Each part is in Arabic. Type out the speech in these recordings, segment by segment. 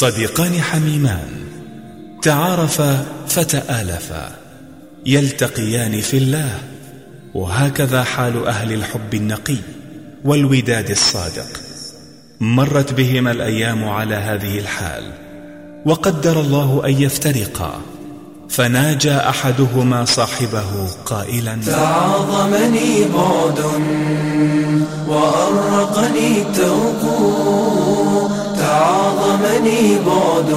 صديقان حميمان تعارفا فتآلفا، يلتقيان في الله، وهكذا حال أهل الحب النقي والوداد الصادق. مرت بهما الأيام على هذه الحال، وقدر الله أن يفترقا، فناجى أحدهما صاحبه قائلا: تعاظمني بعد وأرقني توق، تعاظمني بعد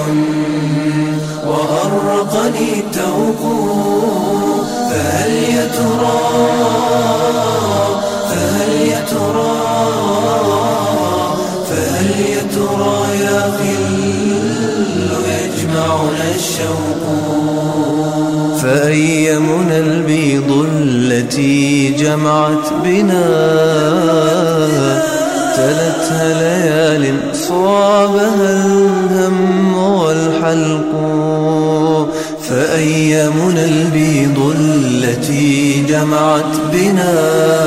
وأرقني توق، فهل يا ترى يا خل يجمعنا الشوق، فأيمنا البيض التي جمعت بنا، تلتها ليال صابها الهم والحلق، فأيمنا البيض التي جمعت بنا،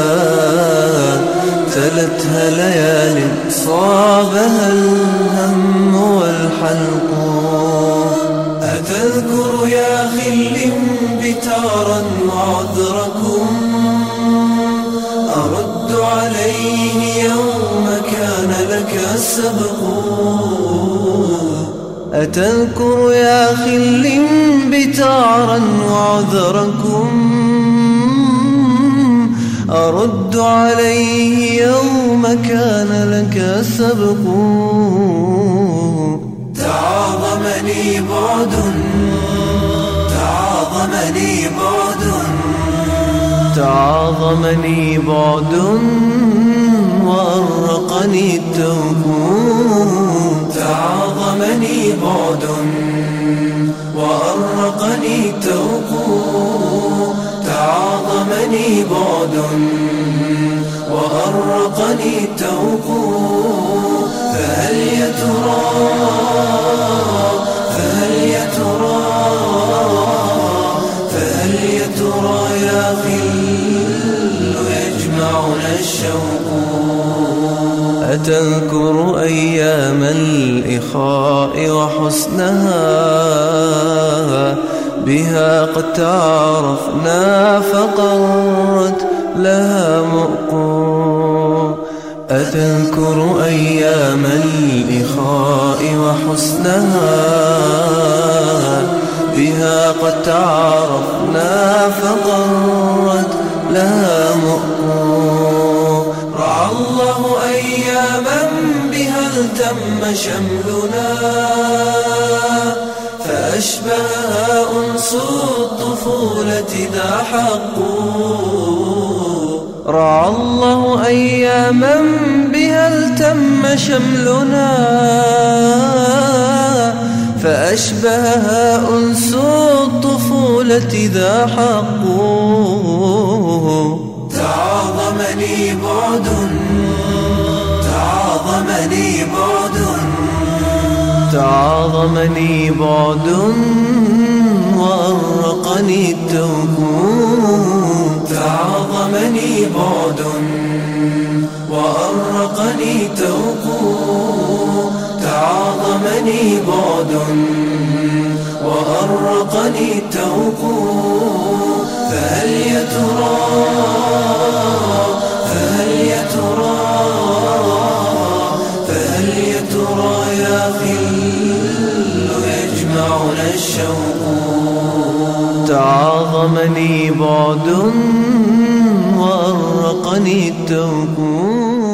تلتها ليال صابها الهم والحلق. أتذكر يا خل بتارا وعذركم، أرد عليه يوم كان لك السبق، أتذكر يا خل بتارا وعذركم، أرد عليه يوم كان لك السبق، تعاظمني بعد تعاظمني بعد تعاظمني بعد وأرقني التوق، تعاظمني بعد وأرقني التوق، تعاظمني بعد وأرقني التوق، فهل يا ترى يا خل يجمعنا الشوق. أتذكر أيام الإخاء وحسنها، بها قد تعارفنا فقرت لها مؤق، أتذكر أيام الإخاء وحسنها، بها قد تعارفنا فقرت لها مؤق، رعى الله أياما بها التم شملنا، فأشبهها أنس الطفولة ذا حق، رعى الله أياما بها التم شملنا، فأشبهها أنس الطفولة ذا حق، تعاظمني بعد تعاظمني بعد تعاظمني بعد وأرقني التوق، تعاظمني بعد وأرقني التوق، تعاظمني بعد وأرقني التوق، فهل يا ترى يا خل يجمعنا الشوق، تعاظمني بعد وأرقني التوق.